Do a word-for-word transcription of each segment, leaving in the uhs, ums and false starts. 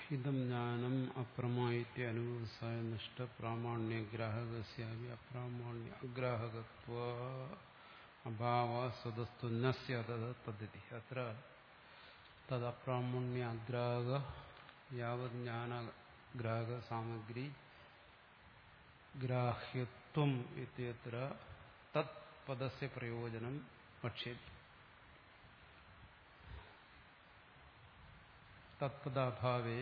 ഇതം ജ്ഞാനം അപ്രമായിത്യ അനുവസായ നിഷ്ഠ പ്രാമാണ്യഗ്രാഹകസ്യാപി അപ്രാമാണ്യ അഗ്രാഹകത്വ അഭാവ സ്വതസ്തു നസ്യ തദ്ദതി. അത്ര തദപ്രാമാണ്യ അഗ്രാഹക യാവത് ജ്ഞാനഗ്രാഹക സാമഗ്രി ഗ്രാഹ്യത്വം ഇത്യത്ര തത് പദസ്യ പ്രയോജനം വക്ഷ്യത്തെ. തത്പദാഭാവേ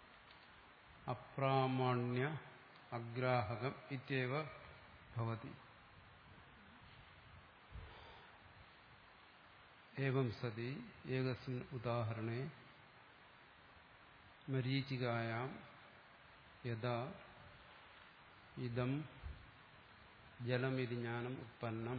അപ്രാമാണ്യ അഗ്രാഹകം ഇത്യവ ഭവതി. ഏവം സതി ഏകസ്മിൻ ഉദാഹരണേ മരീചികായാം യഥാ ഇദം ജലമിതി ജ്ഞാനം ഉത്പന്നം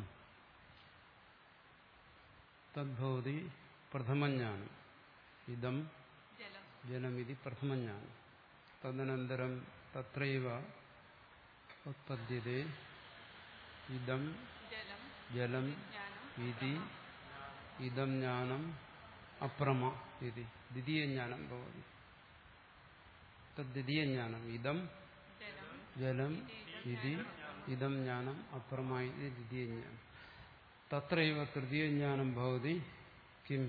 തദ്ഭവതി പ്രഥമജ്ഞാനം. ഇദം ജലമിതി പ്രഥമജ്ഞാനം. തദനന്തരം തത്രൈവ ഉത്പദ്യത്തെ ഇദം ജലം ഇതി ഇദം ജ്ഞാനം അപ്രമ ഇതി ദ്വിതീയജ്ഞാനം ഭവതി. തദ്ദ്വിതീയജ്ഞാനം ഇദം ജലം ഇതി ഇദം ജ്ഞാനം അപ്രമ ഇതി ദ്വിതീയജ്ഞാനം. തത്രൈവ തൃതീയജ്ഞാനം ഭവതി കിം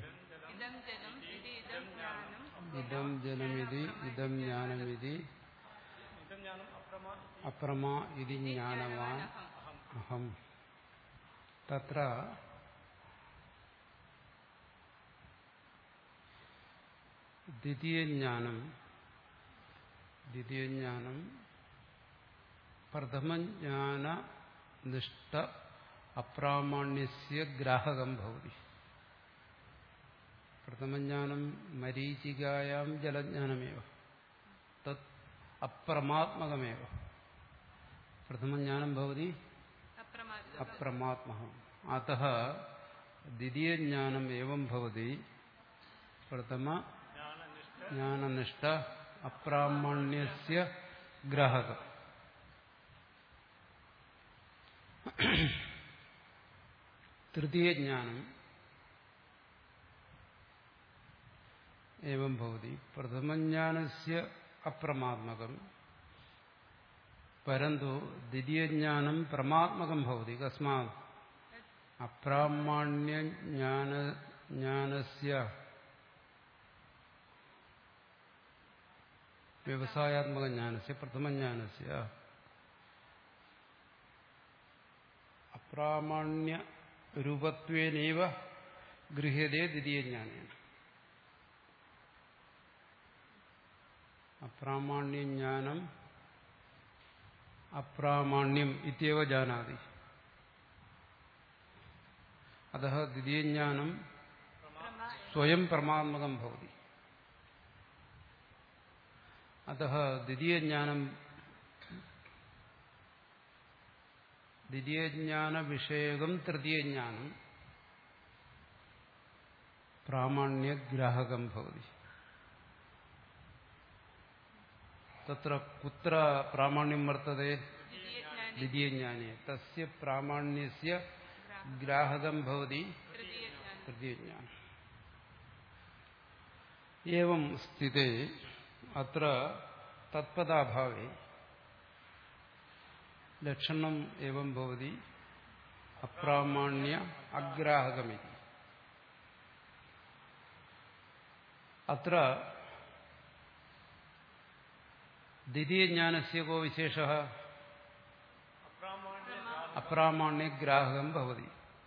ഇദം ജലമിതി ഇദം ജ്ഞാനമിതി അപ്രമ ഇതി ജ്ഞാനവാൻ അഹം. തത്ര ദ്വിതീയജ്ഞാനം ദ്വിതീയജ്ഞാനം പ്രഥമജ്ഞാന നിഷ്ഠ അപ്രാമാണ്യസ്യ ഗ്രാഹകം ഭവതി. പ്രഥമജ്ഞാനം മരീചികായാം ജലജ്ഞാനമേവ തത് അപ്രമാത്മകമേവ. പ്രഥമജ്ഞാനം ഭവതി അപ്രമാത്മകം. അതഃ ദ്വിതീയജ്ഞാനം ഏവം ഭവതി പ്രഥമ ജ്ഞാനനിഷ്ഠ അപ്രാമാണ്യസ്യ ഗ്രാഹകം. തൃതീയജ്ഞാനം ഏവം ഭവതി പ്രഥമജ്ഞാനസ്യ അപ്രമാത്മകം പരന്തു ദ്വിതീയജ്ഞാനം പ്രമാത്മകം ഭവതി. കസ്മാത് അപ്രാമാണ്യജ്ഞാനസ്യ വ്യവസായാത്മക ജ്ഞാനസ്യ പ്രഥമജ്ഞാനസ്യ അപ്രാമാണ്യ രൂപത്വേനൈവ ഗൃഹ്യതേ ദ്വിതീയജ്ഞാനേന. അപ്രാമാണ്യജ്ഞാനം അപ്രാമാണ്യം ഇത്യവ ജാനാതി. അതഃ ദ്വിതീയജ്ഞാനം സ്വയം പ്രമാത്മകം ഭവതി. അതഃ ദ്വിതീയജ്ഞാനം ദ്വിതീയജ്ഞാന വിഷയകം തൃതീയജ്ഞാനം പ്രാമാണ്യഗ്രാഹകം ഭവതി. തത്ര കുത്ര പ്രാമാണ്യം വർത്തതേ? ദ്വിതീയജ്ഞാനേ. തസ്യ പ്രാമാണ്യസ്യ ഗ്രാഹകം ഭവതി തൃതീയജ്ഞാനം. ഏവം സ്ഥിതേ അത്ര തത്പദാഭാവേ ലക്ഷണം ഏവം ഭവതി അപ്രാമാണ്യ അഗ്രാഹകമിതി. അത്ര ദ്വിതീയജ്ഞാനസ്യ കോ വിശേഷഃ? അപ്രാമാണ്യഗ്രാഹകം ഭവതി.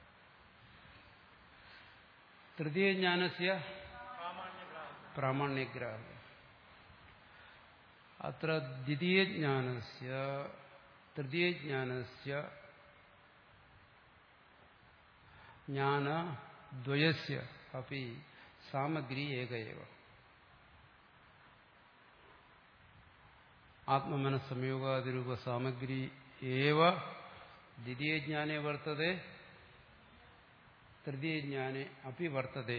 തൃതീയജ്ഞാനസ്യ പ്രാമാണ്യഗ്രാഹകം. അത്ര ദ്വിതീയജ്ഞാനസ്യ തൃതീയജ്ഞാനസ്യ ജ്ഞാനദ്വയസ്യ അപി സാമഗ്രി ഏക ഏവ. ആത്മമനസ്സംയോഗാദിരൂപ സാമഗ്രി ഏവ ദ്വിതീയജ്ഞാനേ വർത്തതേ തൃതീയജ്ഞാനേ അപി വർത്തതേ.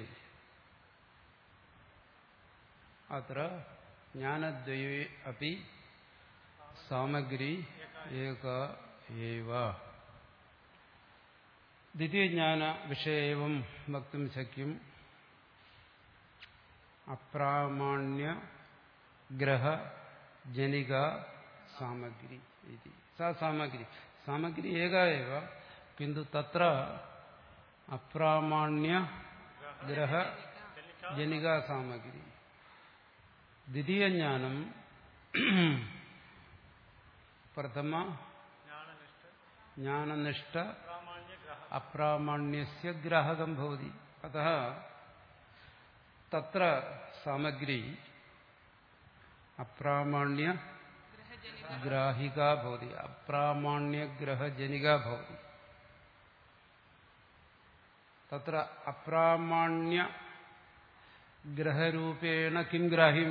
അത്ര ജ്ഞാനദ്വയേ അപി സാമഗ്രി ഏക ഏവ. ദ്വിതീയജ്ഞാന വിഷയം വക്തും ശക്യം അപ്രാമാണ്യ ഗ്രഹ ജനിക സാമഗ്രി ഇതി സാ സാമഗ്രി സാമഗ്രി ഏക ഏവ കിന്തു തത്ര അപ്രാമാണ്യ ഗ്രഹ ജനിക സാമഗ്രി ദ്വിതീയ ജ്ഞാനം പ്രഥമ ജ്ഞാനനിഷ്ഠ അപ്രാമാണ്യസ്യ ഗ്രാഹകം ഭവതി അതഃ തത്ര സാമഗ്രി അപ്രാമാണ്യ ഗ്രാഹിക ഭവതി അപ്രാമാണ്യ ഗ്രഹജനിക ഭവതി തത്ര അപ്രാമാണ്യ ഗ്രഹരൂപേണ കിം ഗ്രാഹ്യം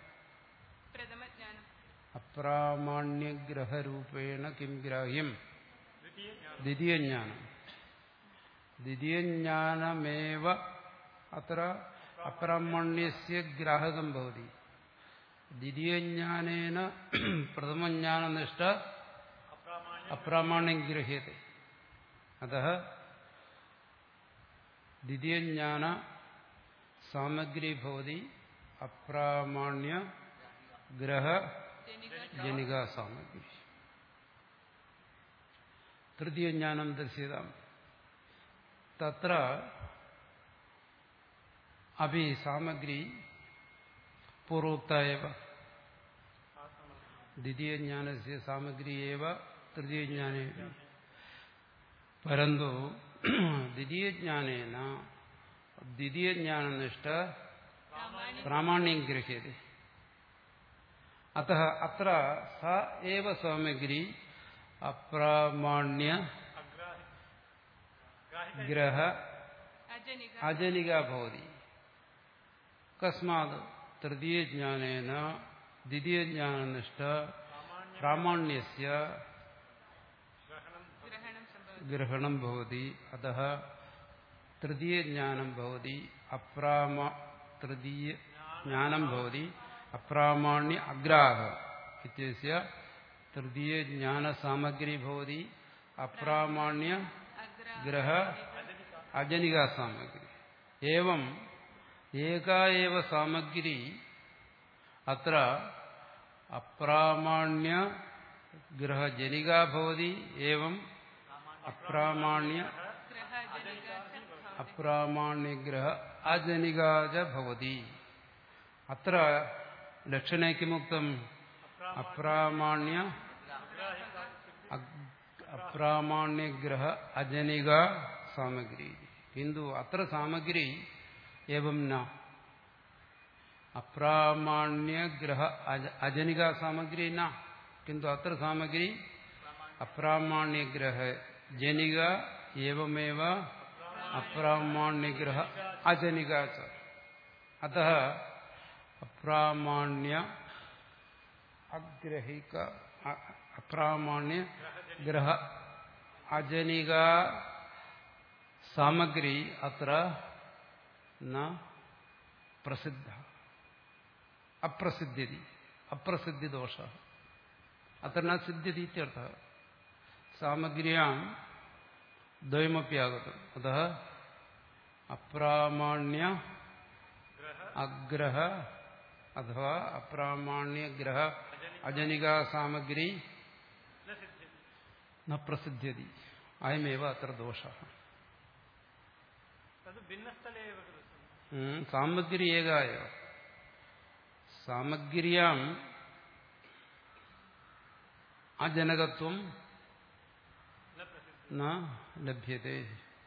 അപ്രാമാണ്യ ഗ്രഹരൂപേണ കിം ഗ്രാഹ്യം ദ്വിതീയജ്ഞാനം ദ്വിതീയജ്ഞാനമേവ അത്ര അപ്രാമാണ്യസ്യ ഗ്രാഹകം ഭവതി ദ്വിതീയജ്ഞാനേന പ്രഥമജ്ഞാനനിഷ്ഠ അപ്രാമാണ്യം ഗൃഹ്യത്തെ അതഃ ദ്വിതീയജ്ഞാന സാമഗ്രി ഭവതി അപ്രാമാണ്യ ഗ്രഹ ജനിക സാമഗ്രി തൃതീയജ്ഞാനം ദർശ്യതാം തത്ര അഭി സാമഗ്രി പൂർവോക്ത ഏവ ദ്വിതീയജ്ഞാനസ്യ സാമഗ്രി ഏവ തൃതീയജ്ഞാനേ പരന്തു ദ്വിതീയജ്ഞാനേന ദ്വിതീയജ്ഞാനനിഷ്ഠ പ്രാമാണ്യം ഗൃഹ്യത്തെ അതഃ അത്ര സ ഏവ സാമഗ്രി അപ്രാമാണ്യ ഗ്രഹ അജനിക ഭവതി കസ്മാത് തൃതീയജ്ഞാനേന ദ്വിതീയജ്ഞാനനിഷ്ഠ പ്രാമാണ്യസ്യ ഗ്രഹണം ഭവതി അതഃ തൃതീയജ്ഞാനം ഭവതി അപ്രാമ തൃതീയജ്ഞാനം ഭവതി അപ്രാമാണ്യ അഗ്രാഹ ഇത്യസ്യ തൃതീയജ്ഞാനസാമഗ്രി ഭവതി അപ്രാമാണ്യ ഗ്രഹ അജനിക സാമഗ്രി ഏവം ഏകാ ഏവ സാമഗ്രി അത്ര അപ്രാമാണ്യ ഗ്രഹജനിക ഭവതി ഏവം അപ്രാമാണ്യ അപ്രാമാണ്യഗ്രഹ അജനികാച ഭവതി അത്ര ലക്ഷണേ കിമുക്തം അപ്രാമാണ്യ അപ്രാമാണ്യഗ്രഹ അജനിക സാമഗ്രി കിന്തു അത്ര സാമഗ്രി ഏവം ന അപ്രാമാണ്യഗ്രഹ അജനിക സാമഗ്രി ന കിന്തു അത്ര സാമഗ്രി അപ്രാമാണ്യഗ്രഹ ജനിക ഏവമേവ അപ്രാമാണ്യഗ്രഹ അജനിക ച അതഃ അപ്രാമാണ്യ അഗ്രഹിക അപ്രാമാണ്യ ഗ്രഹ അജനിക സാമഗ്രി അത്ര ന പ്രസിദ്ധ അപ്രസിദ്ധ്യതി അപ്രസിദ്ധി ദോഷ അത്ര ന സിദ്ധ്യതി ഇത്യർത്ഥഃ സാമഗ്ര്യാം ദ്വയമപി ആഗതം അതഃ അപ്രാമാണ്യ അഗ്രഹ അഥവാ അപ്രാമാണ്യഗ്രഹ അജനിക സാമഗ്രി ന പ്രസിദ്ധ്യതി അയമേവ അത്ര ദോഷഃ സാമഗ്രി ഏകായ സാമഗ്ര്യാം അജനകത്വം ന ലഭ്യത്തെ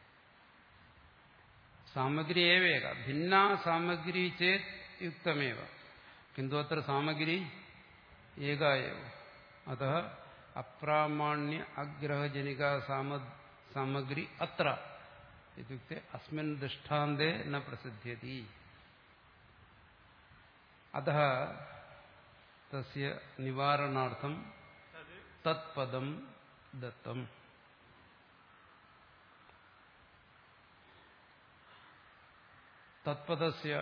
സാമഗ്രി ഏവേക ഭിന്ന സാമഗ്രി ചേത് യുക്തമേവ കിന്തു അത്ര സാമഗ്രി ഏകായവ അതഃ അപ്രാമാണ്യ അഗ്രഹജനിക സാമഗ്രി അത്ര ഇത്യുക്തെ അസ്മിൻ ദൃഷ്ടാന്തേ ന പ്രസിദ്ധ്യതി അതഃ തസ്യ നിവാരണാർത്ഥം തത്പദം ദത്തം തത്പദസ്യ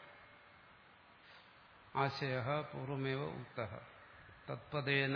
ആശയഃ പൂർവമേവ ഉക്തഃ തത്പദേന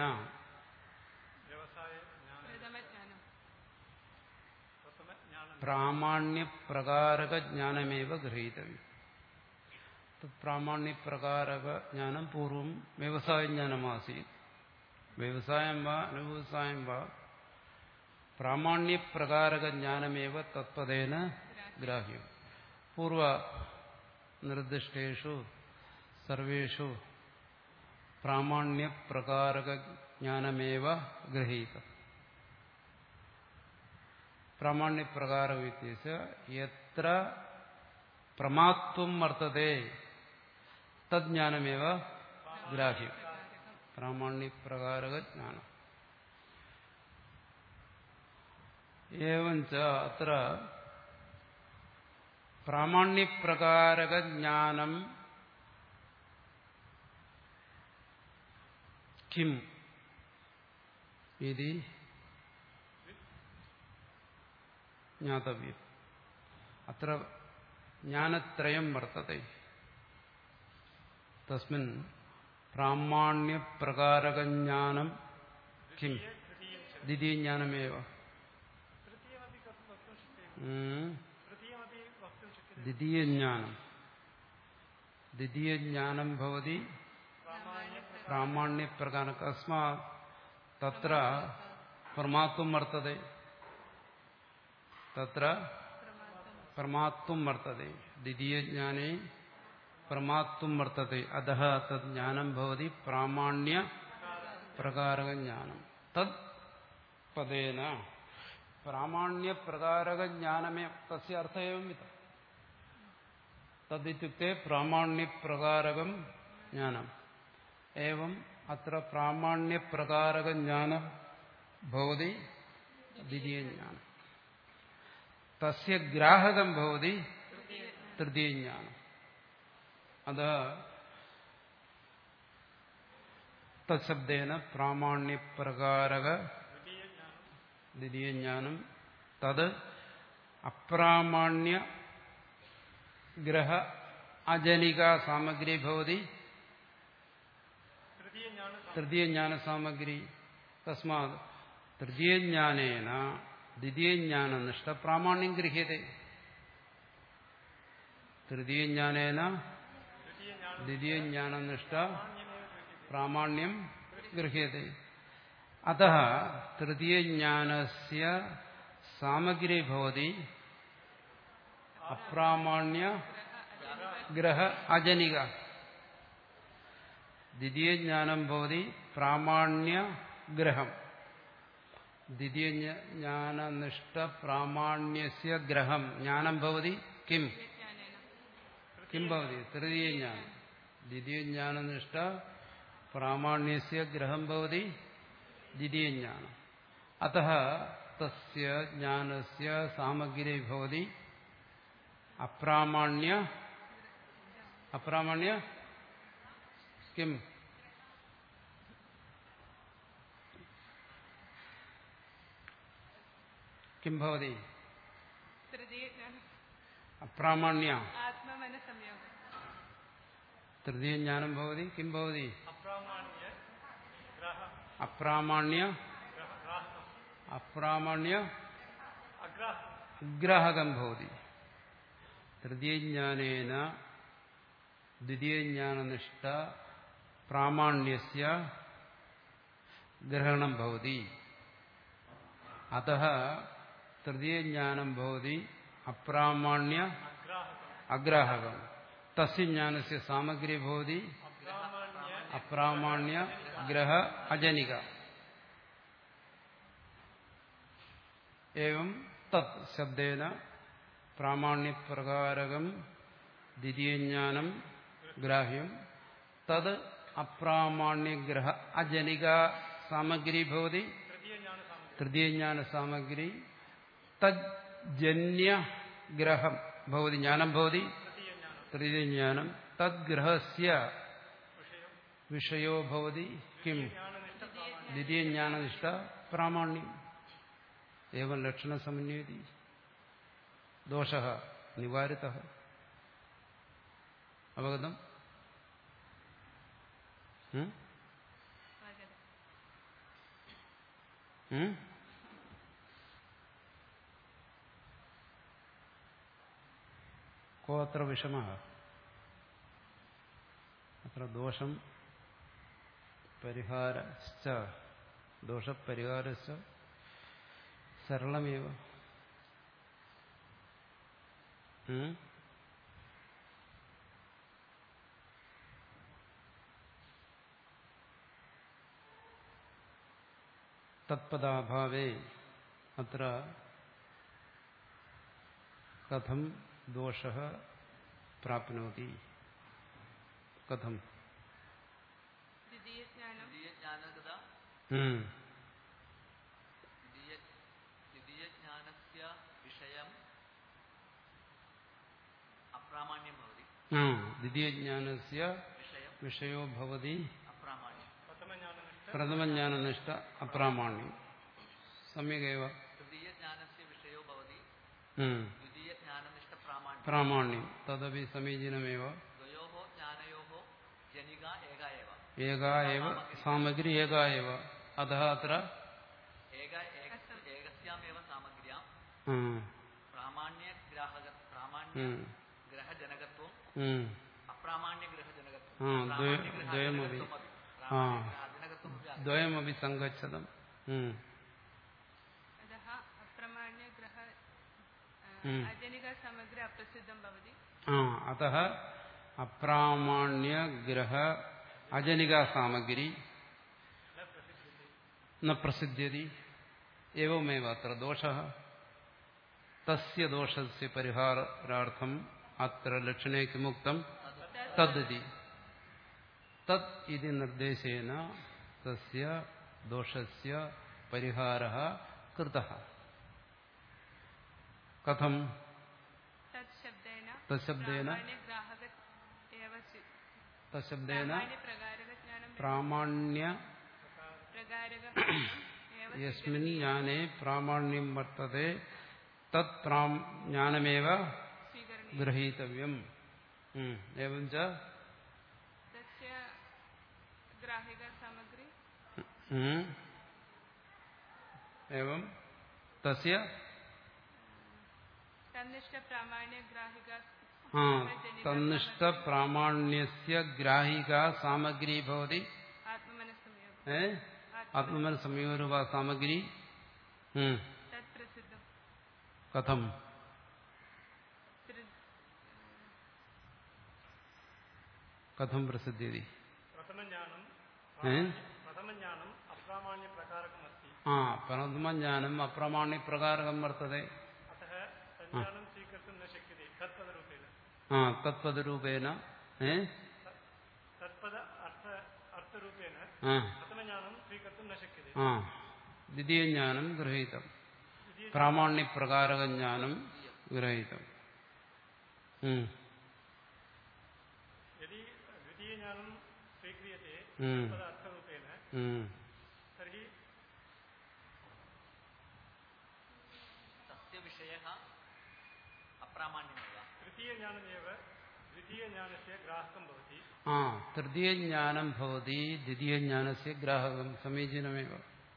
പ്രാമാണ്യപ്രകാരക ജ്ഞാനമേവ ഗ്രഹീതവ്യം പ്രാമാണ്യപ്രകാരക ജ്ഞാനം പൂർവം വ്യവസായജ്ഞാനമാസീത്. വ്യവസായം വാ അനുവ്യവസായം വാ പ്രാമാണ്യപ്രകാരക ജ്ഞാനമേവ തത്പദേന ഗ്രാഹ്യം. പൂർവ നിർദ്ദിഷ്ടേഷു സർവേഷു പ്രാമാണ്യപ്രകാരക ജ്ഞാനമേവ ഗ്രഹീതം. പ്രാമാണ്യപ്രകാരം ഇത്യസ്യ യത്ര പ്രമാത്വം വർത്തതേ തജ്ഞാനമേവ ഗ്രാഹ്യം. പ്രാമാണ്യപ്രകാരക ജ്ഞാനം. ഏവഞ്ച അത്ര പ്രാമാണ്യപ്രകാരക ജ്ഞാനം കിം ഇതി ജ്ഞാതവ്യം. അത്ര ജ്ഞാനത്രയം വർത്തത്തെ. തസ്മിൻ പ്രാമാണ്യപ്രകാരകജ്ഞാനം കിം ദ്വിതീയജ്ഞാനമേവ. ദ്വിതീയജ്ഞാനം ദ്വിതീയജ്ഞാനം ഭവതി പ്രാമാണ്യപ്രകാര. തസ്മാത് തത്ര പ്രമാത്വം വർത്തത്തെ. തത്ര പ്രമാത്വം വർത്തത്തെ. ദ്വിതീയജ്ഞാനേ പ്രമാത്വം വർത്തത്തെ. അതഃ തദ് ജ്ഞാനം ഭവതി പ്രാമാണ്യ പ്രകാരക ജ്ഞാനം. തദ് പദേന പ്രാമാണ്യ പ്രകാരക ജ്ഞാനമേ. തസ്യ അർത്ഥ ഏവം വിധ. തദിത്യുക്തേ പ്രാമാണ്യ പ്രകാരകം ജ്ഞാനം. ഏവം അത്ര പ്രാമാണ്യ പ്രകാരക ജ്ഞാനം ഭവതി ദ്വിതീയജ്ഞാനം. തസ്യ ഗ്രാഹകം ഭവതി തൃതീയജ്ഞാനം. അത തത്ശബ്ദേന പ്രാമാണ്യപ്രകാരക ദ്വിതീയജ്ഞാനം. തത് അപ്രാമാണ്യ ഗ്രഹ അജനിക സാമഗ്രി ഭവതി തൃതീയജ്ഞാന സാമഗ്രി. തസ്മാത് തൃതീയജ്ഞാനേന ദ്വിതീയജ്ഞാനനിഷ്ഠ പ്രാമാണ്യം ഗൃഹ്യത്തെ. തൃതീയജ്ഞാനേന ദ്വിതീയജ്ഞാനനിഷ്ഠ പ്രാമാണ്യം ഗൃഹ്യത്തെ. അതഃ തൃതീയജ്ഞാനസ്യ സാമഗ്രി ഭവതി അപ്രാമാണ്യ ഗ്രഹ അജനിക. ദ്വിതീയജ്ഞാനം ഭവതി പ്രാമാണ്യ ഗ്രഹം. ദ്വിതീയജ്ഞാനനിഷ്ഠ പ്രാമാണ്യസ്യ ഗ്രഹം ജ്ഞാനം ഭവതി കിം കിം ഭവതി തൃതീയജ്ഞാനം. ദ്വിതീയജ്ഞാനനിഷ്ഠ പ്രാമാണ്യസ്യ ഗ്രഹം ഭവതി ദ്വിതീയജ്ഞാനം. അതഃ തസ്യ ജ്ഞാനസ്യ സാമഗ്രി ഭവതി അപ്രാമാണ്യ അപ്രാമാണ്യ കിം കിം ഭവതി അപ്രാമാണ്യ തൃതീയജ്ഞാനം ഭവതി കിം ഭവതി അപ്രാമാണ്യ അപ്രാമാണ്യ അഗ്രാഹകം ഭവതി. തൃതീയജ്ഞാനേന ദ്വിതീയജ്ഞാനനിഷ്ഠ പ്രാമാണ്യസ്യ ഗ്രഹണം ഭവതി. അതഃ തൃതീയജ്ഞാനം ഭവതി അപ്രാമാണ്യ അഗ്രാഹകം. തസ്യ ജ്ഞാനസ്യ സാമഗ്രി ഭവതി അപ്രാമാണ്യ ഗ്രഹ അജനിക. ഏവം തത് ശബ്ദേന പ്രാമാണ്യപ്രകാരകം ദ്വിതീയജ്ഞാനം ഗ്രാഹ്യം. തത് അപ്രാമാണ്യഗ്രഹ അജനിക സാമഗ്രി ഭവതി തൃതീയജ്ഞാന സാമഗ്രി. തജ്ജന്യഗ്രഹം ഭവതി ജ്ഞാനം ഭവതി തൃതീയജ്ഞാനം. തദ്ഗ്രഹസ്യ വിഷയോ ഭവതി കിം ദ്വിതീയജ്ഞാനനിഷ്ഠ പ്രാമാണ്യം. ഏവം ലക്ഷണസമന്വയതി ദോഷഃ നിവാരിതഃ. അവഗതം? കോത്ര വിഷമഃ? ദോഷം പരിഹാരശ്ച ദോഷപരിഹാരശ്ച സരളമേവ. തത്പദാഭാവേ അത്ര കഥം ദോഷഃ പ്രാപ്നോതി? കഥം? ദ്വിതീയജ്ഞാനസ്യ വിഷയോ ഭവതി പ്രഥമജ്ഞാനനിഷ്ഠ അപ്രാമാണ്യം. സമ്യഗേവ. പ്രാമാണ്യം തദപി സമീചീനമേവ. ഏകാ ഏവ സാമഗ്രി ഏകാ ഏവ. അതഃ അത്ര ദ്വയമപി ദ്വയമപി സംഗച്ഛതം. അതഃ അപ്രാമാണ്യഗ്രഹ അജനികാ സാമഗ്രി ന പ്രസിദ്ധ്യതി. ഏവമേവ അത്ര ദോഷഃ. തസ്യ ദോഷസ്യ പരിഹാരാർത്ഥം അത്ര ലക്ഷണേ കിമുക്തം തദ്ദി. തത് ഇതി നിർദ്ദേശേന തസ്യ ദോഷസ്യ പരിഹാരഃ കൃതഃ. കഥം? തശബ്ദേന തശബ്ദേന പ്രാമാണ്യ യസ്മിൻ ജ്ഞാനേ പ്രാമാണ്യം വർത്തതേ തത് ജ്ഞാനമേവ ഗ്രഹീതവ്യം. ഏവം ച ഏവം തസ്യ തന്നിഷ്ഠ പ്രാമാണ്യസ്യ ഗ്രാഹികാ സാമഗ്രി ഭവതി. ആത്മനസ്സംയോഗരൂപ സാമഗ്രി. കഥം? കഥം പ്രസിദ്ധ്യതി? ആ പ്രഥമജ്ഞാനം അപ്രാമാണ്യപ്രകാരകം വർത്തതേ. ആ തത്പദരൂപേണ ആ ദ്വിതീയജ്ഞാനം ഗൃഹീതം. പ്രാമാണ്യപ്രകാരകജ്ഞാനം ഗൃഹീതം. ആ തൃതീയജ്ഞാനം ഭവതി ദ്വിതീയജ്ഞാനസ്യ ഗ്രാഹകം. സമീചീനമേവ.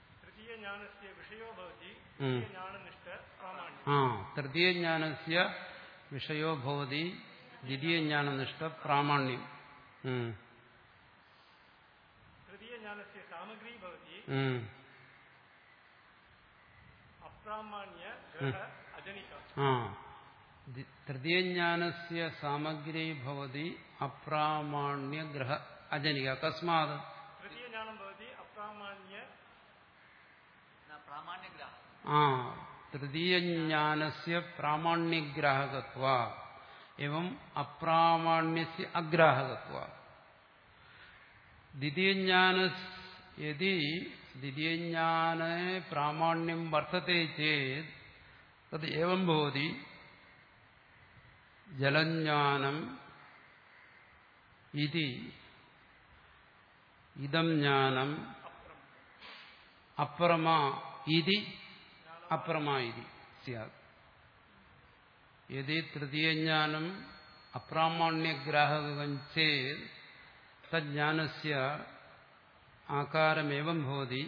ആ തൃതീയജ്ഞാനസ്യ വിഷയോ ഭവതി ദ്വിതീയജ്ഞാനനിഷ്ഠ പ്രാമാണ്യം. ആ തൃതീയജ്ഞാനസ്യ സാമഗ്രി ഭവതി അപ്രാമാണ്യഗ്രഹ അജനിക. കസ്മാത്? ആ തൃതീയജ്ഞാനസ്യ പ്രാമാണ്യഗ്രാഹകത്വാ എവം അപ്രാമാണ്യസ്യ അഗ്രാഹകത്വാ. ദ്വിതീയജ്ഞാന യദി ദ്വിതീയജ്ഞാനേ പ്രാമാണ്യം വർത്തത്തെ ചേത് തത് ഏവം ഭവതി. ജലജ്ഞാനം ഇതി ഇദം ജ്ഞാനം അപ്രമാ ഇതി അപ്രമാ ഇതി സ്യാത്. യദി തൃതീയജ്ഞാനം അപ്രാമാണ്യഗ്രാഹകം ചേത് തജ്ഞാനസ്യ ആകാരമേവം ഭവതി.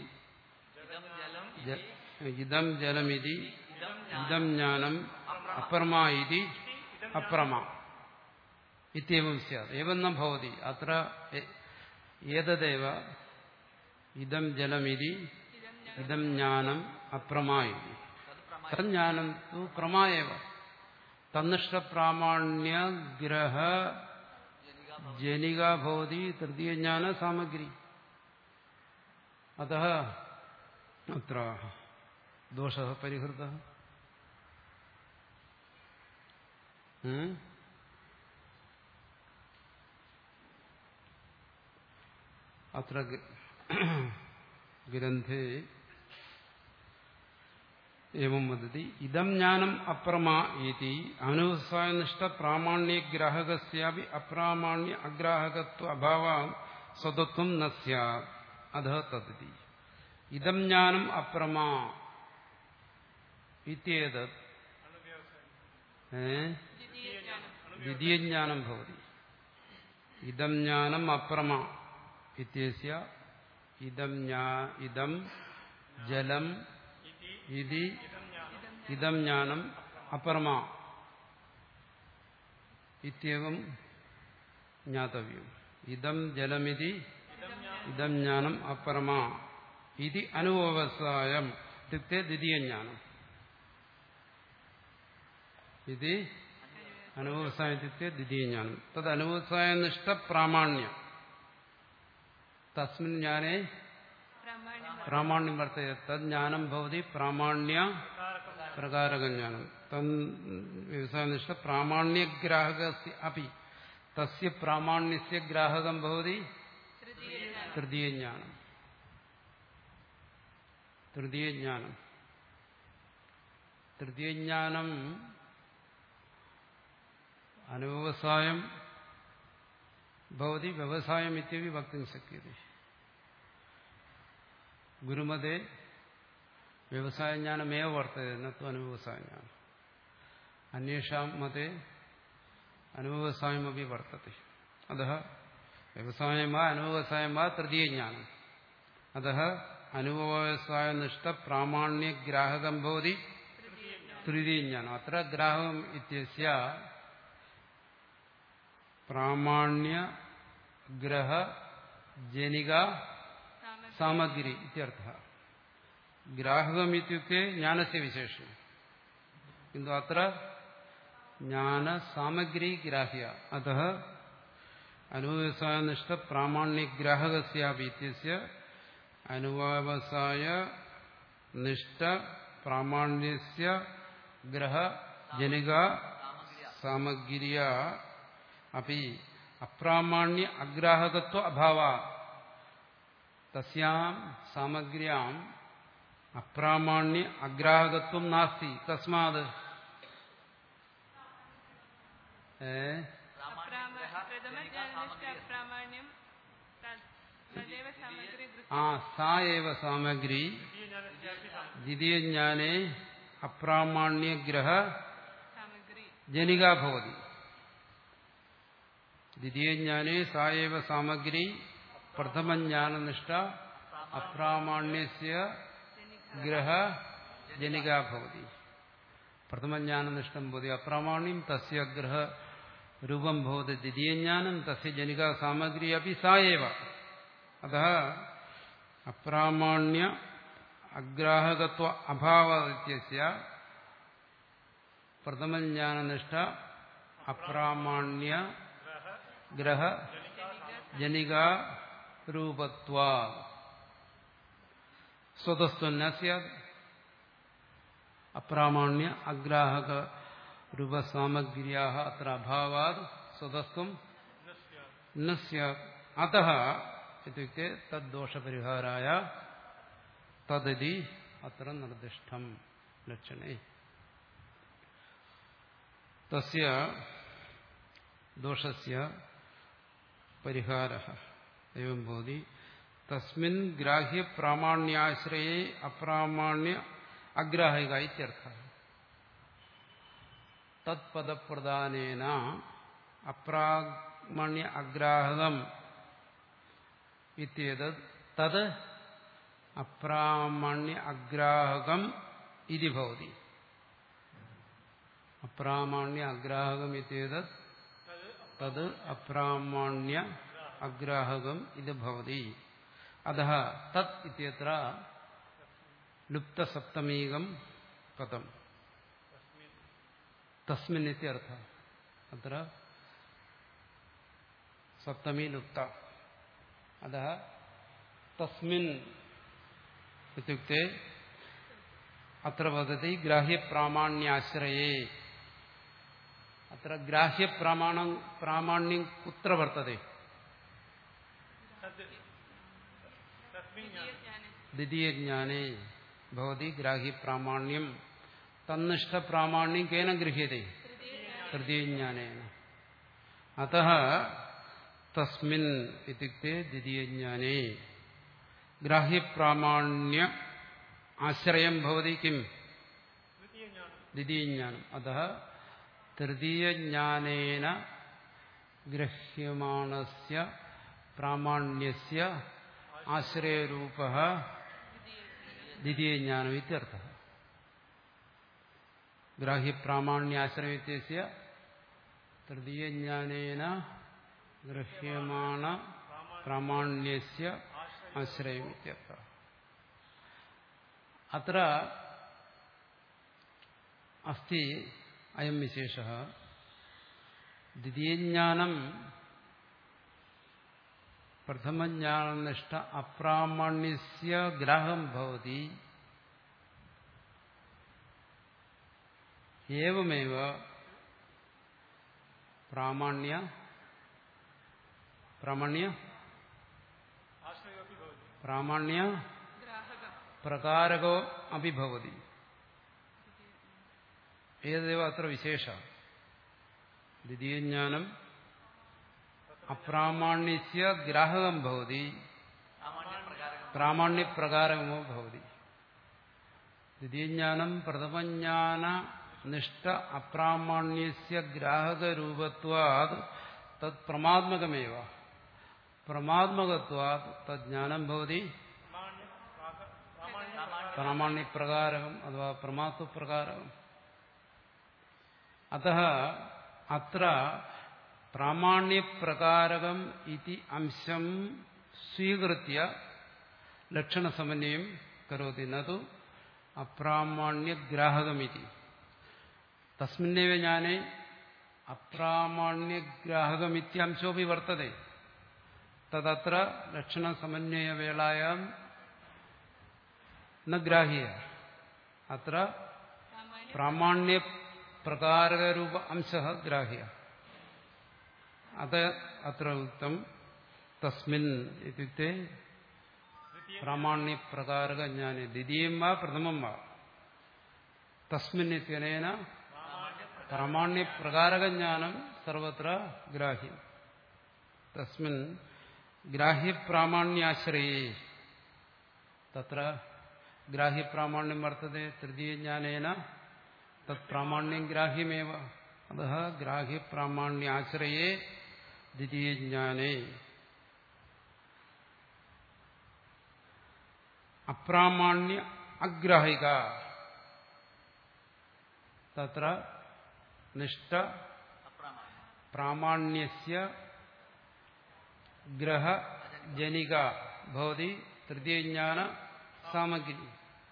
ഇദം ജലമിതി ഇദം ജ്ഞാനം അപ്രമാ ഇതി അപ്രമാ. ഇത്യവം സ്യാത് ഏവം ന ഭവതി അത്ര ഏതദേവ ഇദം ജലമിതി ഇദം ജ്ഞാനം അപ്രമായി തജ്ഞാനം തു പ്രമായേവ തന്നിഷ്ടപ്രാമാണ്യ ഗ്രഹ ജനിക ഭവതി തൃതീയജ്ഞാന സാമഗ്രി അതഃ അത്ര ദോഷഃ പരിഹൃതഃ. അത്ര ഗ്രന്ഥേ एवं वदति इदं ज्ञानम अप्रमा इति अनुसायनिष्ठ प्रामाण्य ग्राहकस्यापि अप्रामाण्य अग्राहकत्व अभाव स्वतत्वं न स्यात् अतः तदिति इदं ज्ञानम अप्रमा इत्येतत् द्वितीय ज्ञानं भवति. इदं ज्ञानम अप्रमा इत्यस्य इदं इदं जलम इति इदं ज्ञानम अपरमा इत्येवं ज्ञातव्यम्. इदं जलमिति इदं ज्ञानम अपरमा इति अनुव्यवसायम् इत्युक्ते द्वितीयज्ञानम् इति अनुव्यवसायम् इत्युक्ते द्वितीयज्ञानम्. तद् अनुव्यवसायनिष्ठप्रामाण्यम् तस्मिन् ज्ञाने प्रामाण्यं वर्तते. तद् ज्ञानं भवति प्रामाण्य प्रकारकज्ञानं. तन् व्यवसायनिष्ठ प्रामाण्यग्राहकस्य अपि तस्य प्रामाण्यस्य ग्राहकं भवति तृतीयज्ञानं. तृतीयज्ञानं तृतीयज्ञानं अनुव्यवसायं भवति व्यवसायम् इत्यपि वक्तुं शक्यते. गुरुमते व्यवसायज्ञानमेव वर्तते न तु अनुव्यवसायज्ञानम्. अन्येषां मते अनुव्यवसायमपि वर्तते. अतः व्यवसायं वा अनुव्यवसायं वा तृतीयज्ञानम्. अतः अनुव्यवसायनिष्ठप्रामाण्यग्राहकं भवति तृतीयज्ञानम्. अत्र ग्राहकम् इत्यस्य प्रामाण्यग्रह जनिका सामग्री इत्यर्थः. ग्राहकम् इत्युक्ते ज्ञानस्य विशेषणं किन्तु अत्र ज्ञानसामग्री ग्राह्या. अतः अनुव्यवसायनिष्ठप्रामाण्यग्राहकस्यापि इत्यस्य अनुव्यवसायनिष्ठप्रामाण्यस्य ग्रहजनिका सामग्र्या अपि अप्रामाण्य अग्राहकत्व अभावात् तस्यां सामग्र्याम् अप्रामाण्य अग्राहकत्वं नास्ति. तस्मात् सा एव सामग्री द्वितीयज्ञाने अप्रामाण्यग्रह जनिका भवति. द्वितीयज्ञाने सा एव सामग्री प्रथमज्ञाननिष्ठ अप्रामाण्यस्य ग्रह जनिका भवति. प्रथमज्ञाननिष्ठं भवति अप्रामाण्यं तस्य ग्रह रूपं भवति द्वितीयज्ञानं तस्य जनिका सामग्री अपि सा एव. अतः अप्रामाण्य अग्राहकत्व अभावः इत्यस्य प्रथमज्ञाननिष्ठ अप्रामाण्य ग्रह जनिका रूपत्वात् स्वतस्त्वं न स्यात्. अप्रामाण्य अग्राहक रूपसामग्र्याः अत्र अभावात् स्वतस्त्वं न स्यात्. अतः इत्युक्ते तद्दोषपरिहाराय तदिति अत्र निर्दिष्टं लक्षणे. तस्य दोषस्य परिहारः एवं भवति. तस्मिन् ग्राह्य प्रामाण्याश्रये अप्रामाण्य अग्राहिका इत्यर्थः. तत्पदप्रदानेन अप्रामाण्य अग्राहकम् इत्येतत् तद् अप्रामाण्य अग्राहकम् इति भवति. अप्रामाण्य अग्राहकम् इत्येतत् തത് അപ്രാമാണ്യ അഗ്രാഹകം ഇത് ഭവതി. അതഃ തത് ഇത്യത്ര ലുപ്തസപ്തമീകം പദം തസ്മിൻ ഇത്യർത്ഥഃ. അത്ര സപ്തമി ലുപ്ത. അതഃ തസ്മിൻ ഇത്യുക്തേ അത്ര വദതി ഗ്രാഹ്യപ്രാമാണ്യാശ്രയേ. അത്ര ഗ്രാഹ്യപ്രാമാണം പ്രാമാണ്യം കുത്ര വർത്തതേ? ദ്വിതീയജ്ഞാനേ ഭവതി ഗ്രാഹ്യപ്രാമാണ്യം. തന്നിഷ്ഠപ്രാമാണ്യം കേന ഗൃഹ്യതേ? തൃതീയജ്ഞാനേന. അതഃ തസ്മിൻ ഇത്യുക്തേ ദ്വിതീയജ്ഞാനേ ഗ്രാഹ്യപ്രാമാണ്യ ആശ്രയം ഭവതി കിം? ദ്വിതീയജ്ഞാനം. അതഃ തൃതീയജ്ഞാനേന ഗൃഹ്യമാണസ്യ പ്രാമാണ്യസ്യ ആശ്രയരൂപഃ ദ്വിതീയജ്ഞാനം ഇത്യർത്ഥഃ. ഗ്രാഹ്യപ്രാമാണ്യാശ്രയസ്യ തൃതീയജ്ഞാനേന ഗൃഹ്യമാണ പ്രാമാണ്യസ്യ ആശ്രയം ഇത്യർത്ഥഃ. അത്ര അസ്തി അയം വിശേഷഃ. ദ്വിതീയജ്ഞാനം പ്രഥമജ്ഞാനനിഷ്ഠ അപ്രാമാണ്യസ്യ ഗ്രാഹം ഭവതി. ഏവമേവ പ്രാമാണ്യ പ്രാമാണ്യ പ്രാമാണ്യ പ്രകാരകോ അപി ഭവതി. ഏതേവ അത്ര വിശേഷ. ദ്വിതീയജ്ഞാനം അപ്രാമാണ്യസ്യ ഗ്രാഹകം ഭവതി, പ്രാമാണ്യപ്രകാരകമോ ഭവതി. ദ്വിതീയജ്ഞാനം പ്രഥമജ്ഞാന നിഷ്ഠ അപ്രാമാണ്യസ്യ ഗ്രാഹകരൂപത്വാത് തത് പ്രമാത്മകമേവ. പ്രമാത്മകത്വാത് തജ്ഞാനം ഭവതി പ്രാമാണ്യപ്രകാരകം അഥവാ പ്രമാത്വപ്രകാരകം. അതഃ അത്ര പ്രാമാണ്യപ്രകാരകം ഇതി അംശം സ്വീകൃത്യ ലക്ഷണസമന്വയം കരോതി, നതു അപ്രാമാണ്യഗ്രാഹകമിതി. തസ്മിന്നേവ ജ്ഞാനേ അപ്രാമാണ്യഗ്രാഹകമിത്യംശോപി വർത്തതേ. തദത്ര ലക്ഷണസമന്വയവേളായാം ന ഗ്രാഹ്യ. അത്ര പ്രാമാണ്യപ്രകാരകരൂപ അംശഃ ഗ്രാഹ്യ. അത അത്ര ഉക്തം തസ്മിൻ ഇത്യുക്തേ പ്രാമാണ്യപ്രകാരകജ്ഞാനേ ദ്വിതീയം വാ പ്രഥമം വാ തസ്മിൻ ഇത്യനേന പ്രാമാണ്യപ്രകാരകജ്ഞാനം സർവത്ര ഗ്രാഹ്യം. തസ്മിൻ ഗ്രാഹ്യപ്രാമാണ്യാശ്രയേ തത്ര ഗ്രാഹ്യപ്രാമാണ്യം വർത്തതേ. തൃതീയജ്ഞാനേന തത് പ്രാമാണ്യം ഗ്രാഹ്യമേവ. അതഃ ഗ്രാഹ്യപ്രാമാണ്യാശ്രയേ ദ്വിതീയജ്ഞാനേ അപ്രാമാണ്യ അഗ്രാഹിക തത്ര നിഷ്ഠ പ്രാമാണ്യസ്യ ഗ്രഹജനിക ഭവതി തൃതീയജ്ഞാന സാമഗ്രി.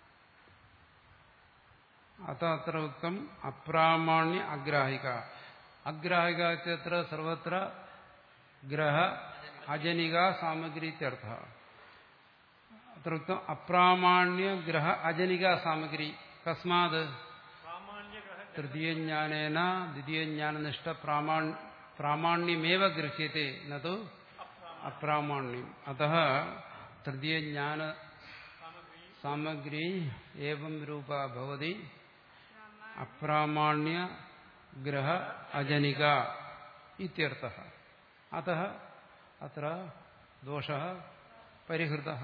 അത്ര ഉക്തം അപ്രാമാണ്യ അഗ്രാഹിക. അഗ്രാഹിക ഇത്യത്ര സർവത്ര ഗ്രഹ അജനിക സാമഗ്രി ഇത്യർത്ഥഃ. അത്ര ഉക്തം അപ്രാമാണ്യ ഗ്രഹ അജനിക സാമഗ്രി. കസ്മാത് തൃതീയജ്ഞാനേന ദ്വിതീയജ്ഞാനനിഷ്ഠ പ്രാമാണ്യമേവ ഗൃഹ്യത്തെ നതു അപ്രാമാണ്യം. അതഃ തൃതീയജ്ഞാന സാമഗ്രി ഏവം രൂപ ഭവതി അപ്രാമാണ്യ ഗ്രഹ അജനിക ഇത്യർത്ഥഃ. അതഃ അത്ര ദോഷഃ പരിഹൃതഃ.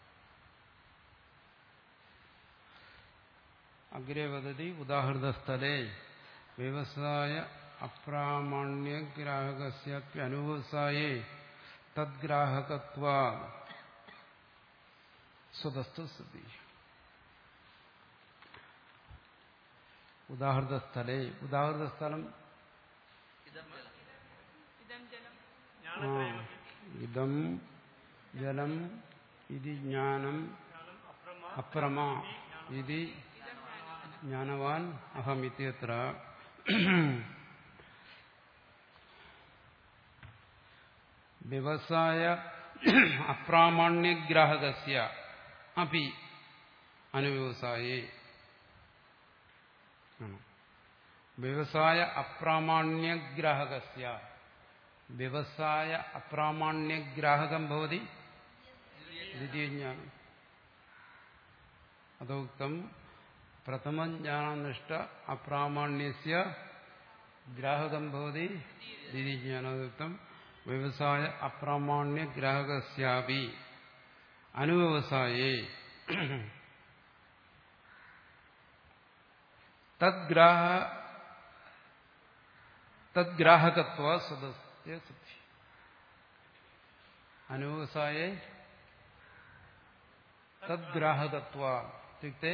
അഗ്രേ വദതി ഉദാഹൃതസ്ഥലേ വ്യവസായ അപ്രാമാണ്യഗ്രാഹകസ്യാപ്യനുവസായേ തദ്ഗ്രാഹകത്വാത് സ്വതസ്തു സ്ഥിതി. ഉദാഹൃതസ്ഥലേ ഉദാഹൃതസ്ഥലം ഇദം ജലം ഇതി ജ്ഞാനം അപ്രമ ഇതി ജ്ഞാനവാൻ അഹമിത്യത്ര വ്യവസായ അപ്രാമാണ്യഗ്രാഹകസ്യ അപി അനുവ്യവസായേ വ്യവസായ അപ്രാമാണ്യഗ്രാഹകസ്യ വ്യവസായ അപ്രാമാണ്യഗ്രാഹകം ഭവതി ദ്വിതീയജ്ഞാനം അതോക്തം പ്രഥമജ്ഞാനനിഷ്ഠ അപ്രാമാണ്യസ്യ ഗ്രാഹകം ഭവതി ദ്വിതീയജ്ഞാനം അതോക്തം വ്യവസായ അപ്രാമാണ്യഗ്രാഹകസ്യാപി അനുവ്യവസായേ തദ്ഗ്രാഹ തദ്ഗ്രാഹകത്വ സദസ്യ സിദ്ധി അനുവ്യവസായേ തദ്ഗ്രാഹകത്വ ഇത്യുക്തെ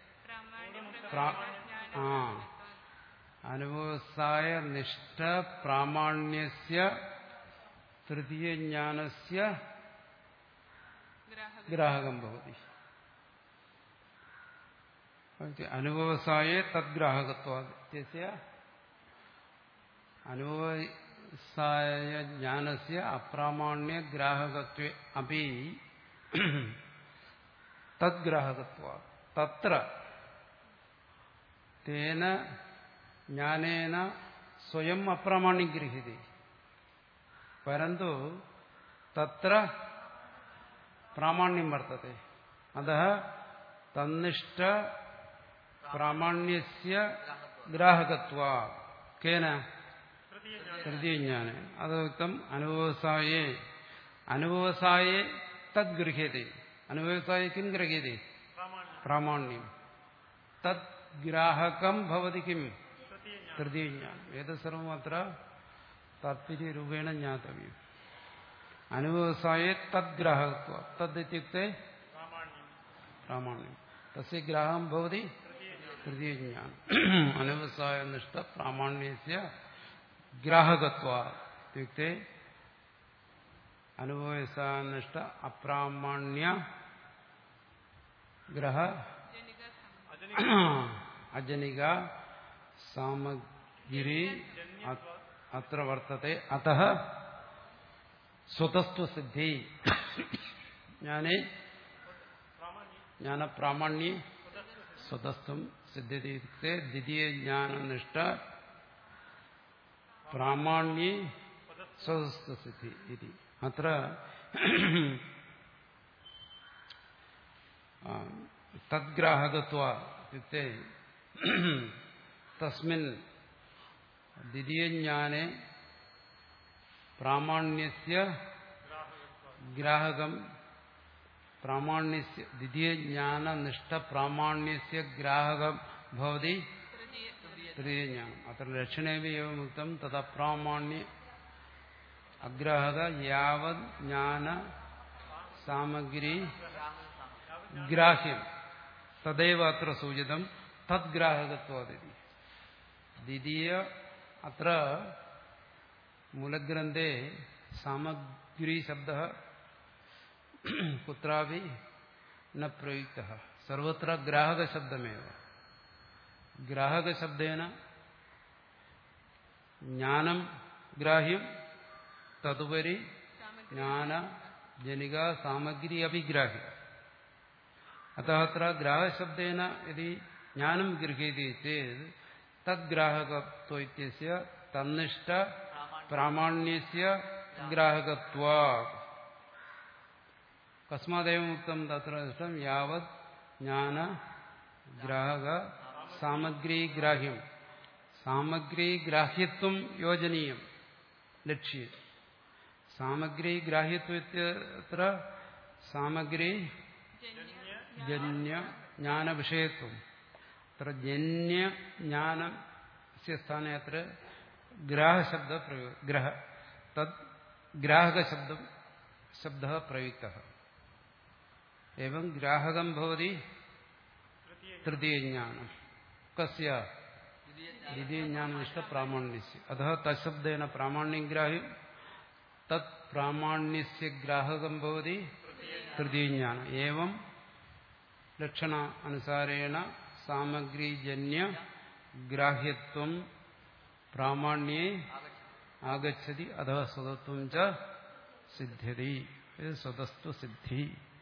അനുവ്യവസായ നിഷ്ഠ പ്രാമാണ്യസ്യ തൃതീയജ്ഞാനസ്യ ഗ്രാഹകം ഭവതി അനുവ്യവസായേ തദ്ഗ്രാഹകത്വസ്യ അനുവ്യവസായ ജ്ഞാനസ്യ അപ്രാമാണ്യഗ്രാഹകത്വേ അപി തദ്ഗ്രാഹകത്വ തത്ര തേന ജ്ഞാനേന സ്വയം അപ്രാമാണ്യം ഗൃഹ്യത്തെ പരന്തു തത്ര പ്രാമാണ്യം വർത്തത്തെ അതഃ തന്നിഷ്ഠ പ്രാമാണ്യസ്യ ഗ്രാഹകത്വ കേന തൃതീയജ്ഞാനെ അതോക്തം അനുവ്യവസായേ അനുവ്യവസായേ തദ് ഗൃഹ്യത്തെ അനുവ്യവസായേ കിം ഗൃഹ്യത്തെ പ്രാമാണ്യം തദ് ഗ്രാഹകം ഭവതി കിം തൃതീയജ്ഞാനം ഏതത് സർവം അത്ര താത്പര്യരൂപേണ ജ്ഞാതവ്യം അനുവ്യവസായേ തദ്ഗ്രാഹകത്വ തദ് ഇത്യുക്തെ പ്രാമാണ്യം തസ്യ ഗ്രാഹം ഭവതി തൃതീയജ്ഞാനം അനുവ്യവസായ നിഷ്ഠ പ്രാമാണ്യസ്യ ഗ്രാഹകത്വ ഇത്യുക്തെ അനുവ്യവസായ നിഷ്ഠ അപ്രാമാണ്യ ഗ്രഹ അജനിക സാമഗ്രി അത്ര വർത്തത്തെ അതഃ സ്വതസ്ത്വസിദ്ധി ജ്ഞാനേ ജ്ഞാനപ്രാമാണ്യേ സ്വതസ്ത്വം സിദ്ധ്യത്തെ ദ്വിതീയജ്ഞാനനിഷ്ഠ പ്രാമാണ്യേ സ്വതസ്ത്വസിദ്ധി ഇതി അത്ര തദ്ഗ്രാഹകത്വ ഇത്യുക്തെ തസ്മിൻ ദ്വിതീയജ്ഞാനെ പ്രാമാണ്യസ്യ ഗ്രാഹകം പ്രാമാണ്യസ്യ ദ്വിതീയജ്ഞാനനിഷ്ഠ പ്രാമാണ്യസ്യ ഗ്രാഹകം ഭവതി തൃതീയജ്ഞാനം അത്ര ലക്ഷണേവി ഏവം ഉക്തം തദപ്രാമാണ്യ അഗ്രാഹക യാവത് ജ്ഞാന സാമഗ്രി ഗ്രാഹ്യം തദൈവ അത്ര സൂചിതം തദ്ഗ്രാഹകത്വാദിതി ദ്വിതീയ അത്ര മൂലഗ്രന്ഥേ സാമഗ്രി ശബ്ദഃ കുത്രാപി ന പ്രയുക്തഃ സർവത്ര ഗ്രാഹക ശബ്ദമേവ ഗ്രാഹക ശബ്ദേന ജ്ഞാനം ഗ്രാഹ്യം തതുപരി ജ്ഞാന ജനിക സാമഗ്രി അഭിഗ്രാഹ്യം അतः अत्र ग्राहशब्देन यदि ज्ञानं गृह्यते चेत् तद्ग्राहकत्व इत्यस्य तन्निष्ठ प्रामाण्यस्य ग्राहकत्वात् कस्मादेवम् उक्तं तत्र दृष्टं यावत् ज्ञान ग्राहक सामग्री ग्राह्यं सामग्री ग्राह्यत्वं योजनीयं लक्ष्ये सामग्री ग्राह्यत्व इत्यत्र सामग्री ജന്യ ജ്ഞാന വിഷയത്വം അത്ര ജന്യ ജ്ഞാനസ്യ സ്ഥാനെ അത്ര ഗ്രാഹശബ്ദ പ്രയോഗ ഗ്രഹ തദ് ഗ്രാഹക ശബ്ദം ശബ്ദഃ പ്രയുക്തഃ एवं ग्राहकं भवति तृतीयज्ञानं कस्य द्वितीयज्ञाननिष्ठ प्रामाण्यस्य अतः तत्शब्देन प्रामाण्यं ग्राह्यं തത് പ്രാമാണ്യസ്യ ഗ്രാഹകം ഭവതി തൃതീയജ്ഞാനം. ഏവം ലക്ഷണ അനുസാരേണ സാമഗ്രിജന്യ ഗ്രാഹ്യത്വം പ്രാമാണ്യേ ആഗച്ഛതി അഥവാ സ്വതത്വം ച സിദ്ധ്യതി. ഇത് സ്വതസ്ത്വ സിദ്ധി.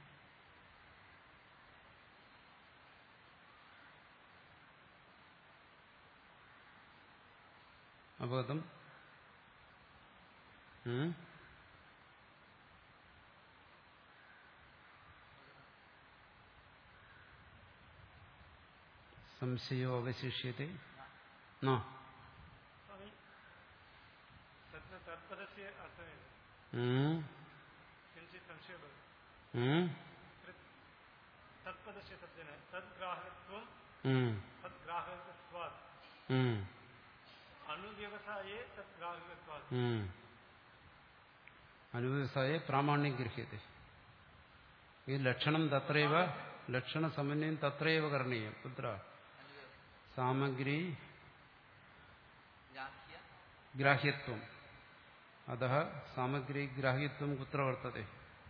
അപകടം സംശയോ അവശിഷ്യത്തെ നോ. അനുവ്യവസായേ പ്രാമാണ്യം ഗൃഹ്യത്തെ. ഈ ലക്ഷണം തത്രൈവ ലക്ഷണ സമന്വയം തത്രൈവ കരണീയം. കുത്ര സാമഗ്രി ഗ്രാഹ്യത്വം. അതഃ സാമഗ്രി ഗ്രാഹ്യത്വം കുത്ര വർത്തത്തെ?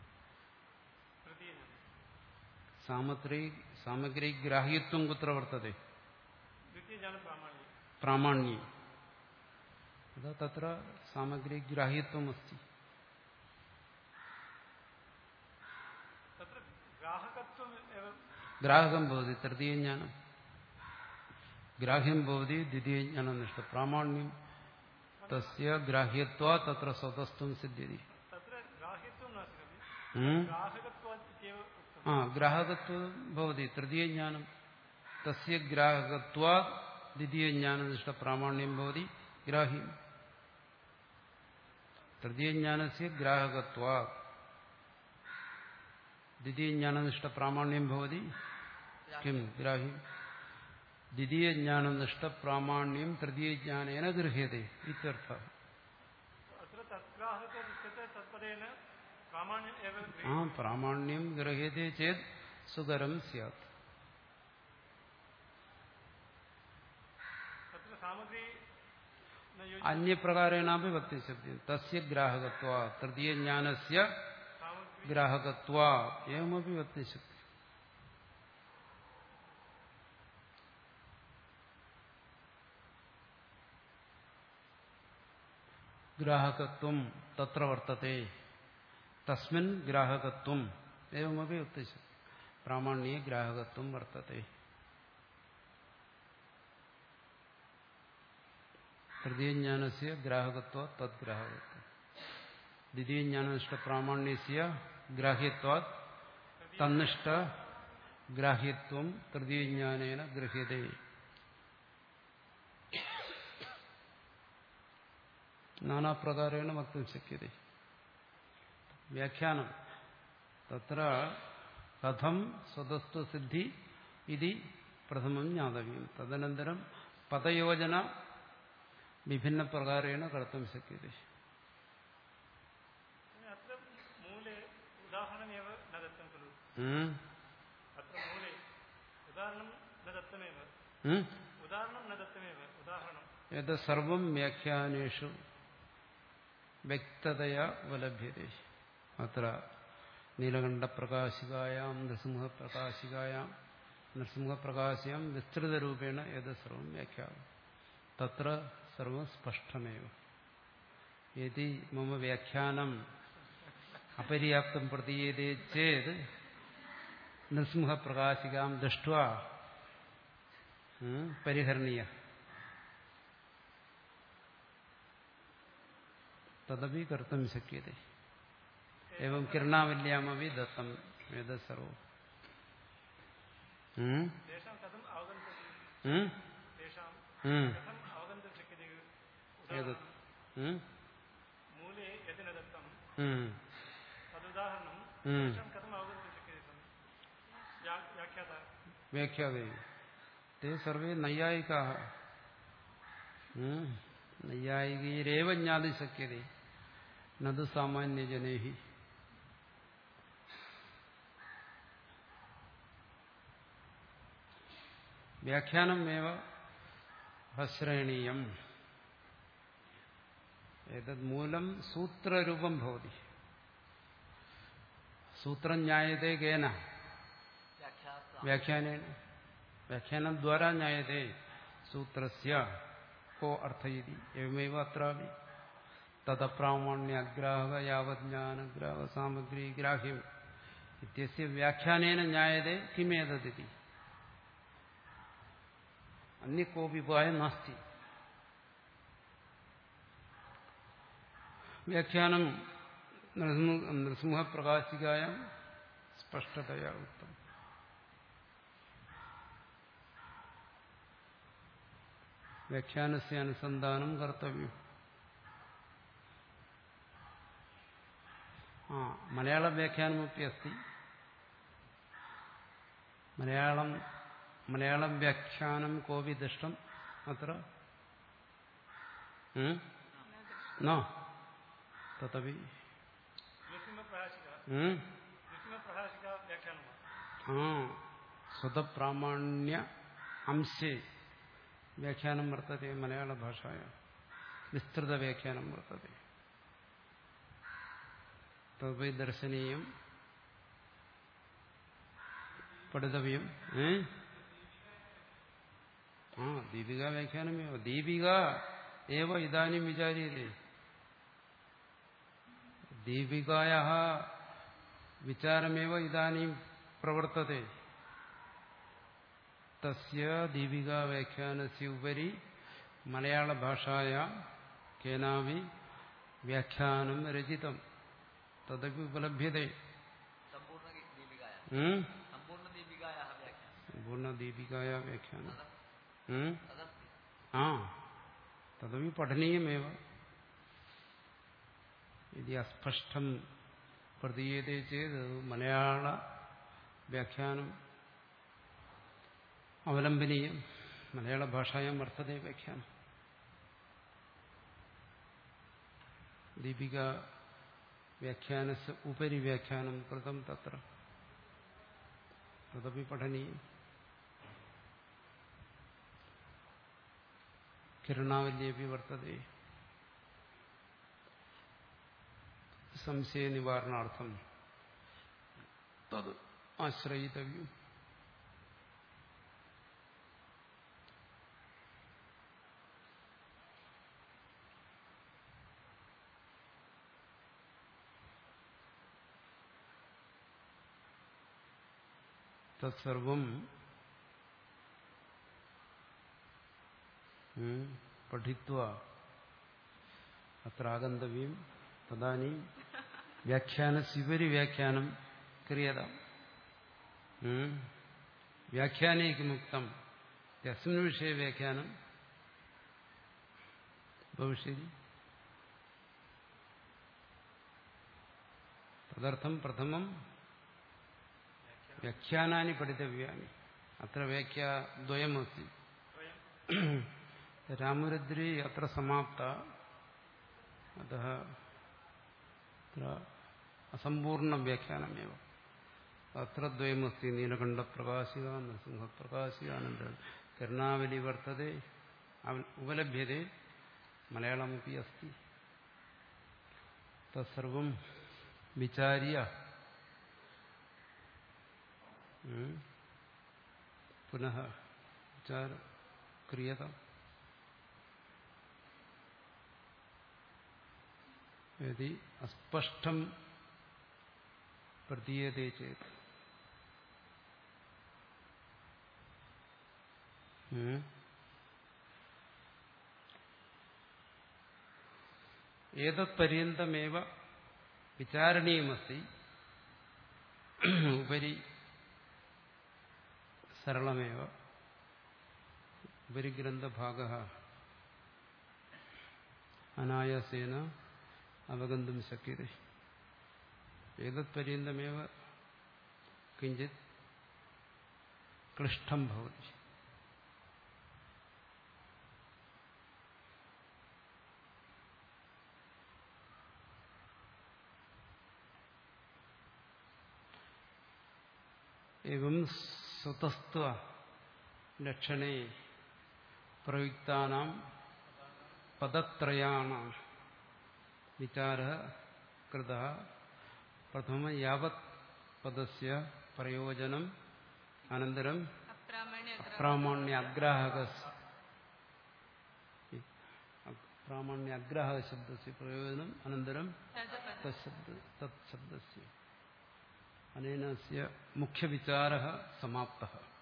സാമഗ്രി സാമഗ്രി ഗ്രാഹ്യത്വം കുത്ര വർത്തത്തെ? പ്രാമാണ്യം. തത്ര സാമഗ്രി ഗ്രാഹ്യത്വം അസ്തി. ഗ്രാഹകം ഭവതി തൃതീയജ്ഞാനം. ഗ്രാഹ്യം ഭവതി ദ്വിതീയജ്ഞാനം നിഷ്ഠ. പ്രാമാണ്യം തസ്യ ഗ്രാഹ്യത്വാ തത്ര സ്വതസ്ത്വം സിദ്ധ്യതി. ആ ഗ്രാഹകത്വം ഭവതി തൃതീയജ്ഞാനം. തസ്യ ഗ്രാഹകത്വാ ദ്വിതീയജ്ഞാനം നിഷ്ഠ പ്രാമാണ്യം ഭവതി ഗ്രാഹ്യം. തൃതീയജ്ഞാനസ്യ ഗ്രാഹകത്വാ ദ്വിതീയജ്ഞാനനിഷ്ഠ പ്രാമാണ്യം ഭവതി കിം ഗ്രാഹ്യം. ദ്വിതീയജ്ഞാനനിഷ്ഠ പ്രാമാണ്യം തൃതീയജ്ഞാനേന ഗൃഹ്യത്തെ ഇത്യർത്ഥഃ. ആ പ്രാമാണ്യം ഗൃഹ്യത്തെ ചേത് സുകരം സ്യാത്. അന്യപ്രകാരേണാപി വക്തും ശക്യം. തസ്യ ഗ്രാഹകത്വാ തൃതീയജ്ഞാനസ്യ ഗ്രാഹകത്വാ ഏവമപി വക്തും ശക്യം. ഗ്രാഹകത്വം തത്ര വർത്തത്തെ തസ്മിൻ ഗ്രാഹകത്വം ഏവമപി വക്തും ശക്യം. പ്രാമാണ്യേ ഗ്രാഹകത്വം വർത്തത്തെ. തൃതീയജ്ഞാനസ്യ ഗ്രാഹകത്വ തദ്ഗ്രാഹകത്വം. ദ്വിതീയജ്ഞാനനിഷ്ഠ പ്രാമാണ്യസ്യ ഗ്രാഹ്യത്വാത് തന്നിഷ്ഠ ഗ്രാഹ്യത്വം തൃതീയജ്ഞാനേന ഗൃഹ്യതേ. നാനാപ്രകാരേണ വക്തും ശക്യത്തെ. വ്യാഖ്യാനം തത്ര കഥം സ്വതസ്ത്വസിദ്ധി ഇതി പ്രഥമം ജ്ഞാതവ്യം. തദനന്തരം പദയോജന വിഭിന്ന പ്രകാരേണ കർത്തും ശക്യത്തെ. ഏത് സർവം വ്യാഖ്യാനേഷു വ്യക്തതയാ ഉപലഭ്യത്തെ. അത്ര നീലകണ്ഠപ്രകാശികായാം നൃസിംഹപ്രകാശികായാം നൃസിംഹപ്രകാശിയാം വിസ്തൃതരൂപേണ ഏത് സർവം വ്യാഖ്യാനം. തത്ര സർവം സ്പഷ്ടമേവ. യദി മമ വ്യാഖ്യാനം അപര്യാപ്തം പ്രതീയതേ ചേത് നൃസിംഹപ്രകാശികാം ദൃഷ്ട്വാ പരിഹരണീയ. തദപി കർത്തും ശക്യത്തെ. ഏവം കിരണാവല്യാമപി ദത്തം ഏതത് സർവം. വ്യാഖ്യാതേ തേ സർവേ നൈയായികാഃ. നൈയായികൈരേവ ജ്ഞാതും ശക്യതേ നതു സാമാന്യജനൈഃ. വ്യാഖ്യാനമേവ ശ്രേണീയം. ഏതത് മൂലം സൂത്രരൂപം ഭവതി. സൂത്രം ജ്ഞായതേ കേന വ്യാഖ്യാനേന. വ്യാഖ്യാനദ്വാരാ ജ്ഞായതേ സൂത്രസ്യ കോ അർത്ഥ ഇതി. എവമേവ അത്രാപി തദപ്രാമാണ്യഗ്രാഹക യാവത് ജ്ഞാനഗ്രാഹ സാമഗ്രി ഗ്രാഹ്യം ഇത്യസ്യ വ്യാഖ്യാനേന ജ്ഞായതേ കിമേതദിതി. അന്യ കോപി ഉപായം നാസ്തി. വ്യാഖ്യാനം നൃസിംഹപ്രകാശികായാം സ്പഷ്ടതയാ ഉക്തം. വ്യാഖ്യാനസ്യ അനുസന്ധാനം കർത്തവ്യം. ആ മലയാള വ്യാഖ്യാനമൊക്കെ അസ്തി. മലയാളം മലയാളം വ്യാഖ്യാനം കോപി ദൃഷ്ടം അത്ര നോ തതപി ആ സ്വതപ്രാമാണ്യ അംശേ വ്യാഖ്യാനം വർത്തത്തെ മലയാള ഭാഷായ വിസ്തൃത വ്യാഖ്യാനം വർത്തത്തെ. തദ്വൈ ദർശനീയം പഠിതവ്യം. ആ ദീപിക വ്യാഖ്യാനമേവ ദീപിക ഏവ ഇദാനിം വിചാര്യതേ. ദീപികായാः വിചാരമേവ ഇദാനിം പ്രവർത്തത്തെ. തസ്യ ദീപികാ വ്യാഖ്യാനസ്യ ഉപരി മലയാള ഭാഷായാം കേനാപി വ്യാഖ്യാനം രചിതം തദപി ഉപലഭ്യത്തെ. സമ്പൂർണ്ണ ദീപികായാ വ്യാഖ്യാനം ആ തദപി പഠനീയമേവ. ഇതി അസ്പഷ്ടം പ്രതീയതേ ചേത് മലയാള വ്യാഖ്യാനം അവലംബനീയം. മലയാള ഭാഷായാം വർത്തതേ വ്യാഖ്യാനം. ദീപിക വ്യാഖ്യാനസ്യ ഉപരി വ്യാഖ്യാനം കൃതം തത്ര തദപി പഠനീയം. കിരണാവല്യേപി വർത്തതേ. സംശയ നിവാരണാർത്ഥം തത് ആശ്രയിതവ്യം. തത്സർവം പഠിത്വാ അത്ര ആഗന്തവ്യം. തദാനീം വ്യാഖ്യാനസ്യുപരി വ്യാഖ്യാനം ക്രിയതാം. വ്യാഖ്യാനേകിമുക്തം യസ്മിൻ വിഷയെ വ്യാഖ്യാനം ഭവിഷ്യതി. തദർത്ഥം പ്രഥമം വ്യാഖ്യാനാനി പഠിതവ്യാനി. അത്ര വ്യാഖ്യാദ്വയമസ്തി. രാമരുദ്രി അത്ര സമാപ്ത. അതഃ അസമ്പൂർണ്ണ വ്യാഖ്യാനമേവ. അത്ര ദ്വയമസ്തി. നീലകണ്ഠപ്രകാശിക നൃസിംഹപ്രകാശിക അനന്തരം കിരണാവലി വർത്തതേ ഉപലഭ്യതേ. മലയാളമപി അസ്തി. തത്സർവം വിചാര്യ പുനഃ വിചാര ക്രിയത. യദി അസ്പഷ്ടം പ്രതീയതേ ചേത് ഏതത്പര്യന്തമേവ വിചാരണീയമസ്തി. ഉപരി സരളമേവ. ഉപരി ഗ്രന്ഥഭാഗഃ അനായാസേന അവഗന്തും ശക്യത്തെ. ഏതത്പര്യന്തമേവ കിഞ്ചിത് ക്ലിഷ്ടം ഭവതി. एवं स्वतस्त्व लक्षणे प्रयुक्तानां पदत्रयाणां വിചാരഃ കൃതഃ പ്രഥമ യാവത് പദസ്യ പ്രയോജനം അനന്തരം അപ്രാമാണ്യ അഗ്രാഹകസ് പ്രാമാണ്യ അഗ്രാഹക ശബ്ദസ്യ പ്രയോജനം അനന്തരം തത് ശബ്ദസ്യ അനേന അസ്യ മുഖ്യവിചാരഃ സമാപ്തഃ.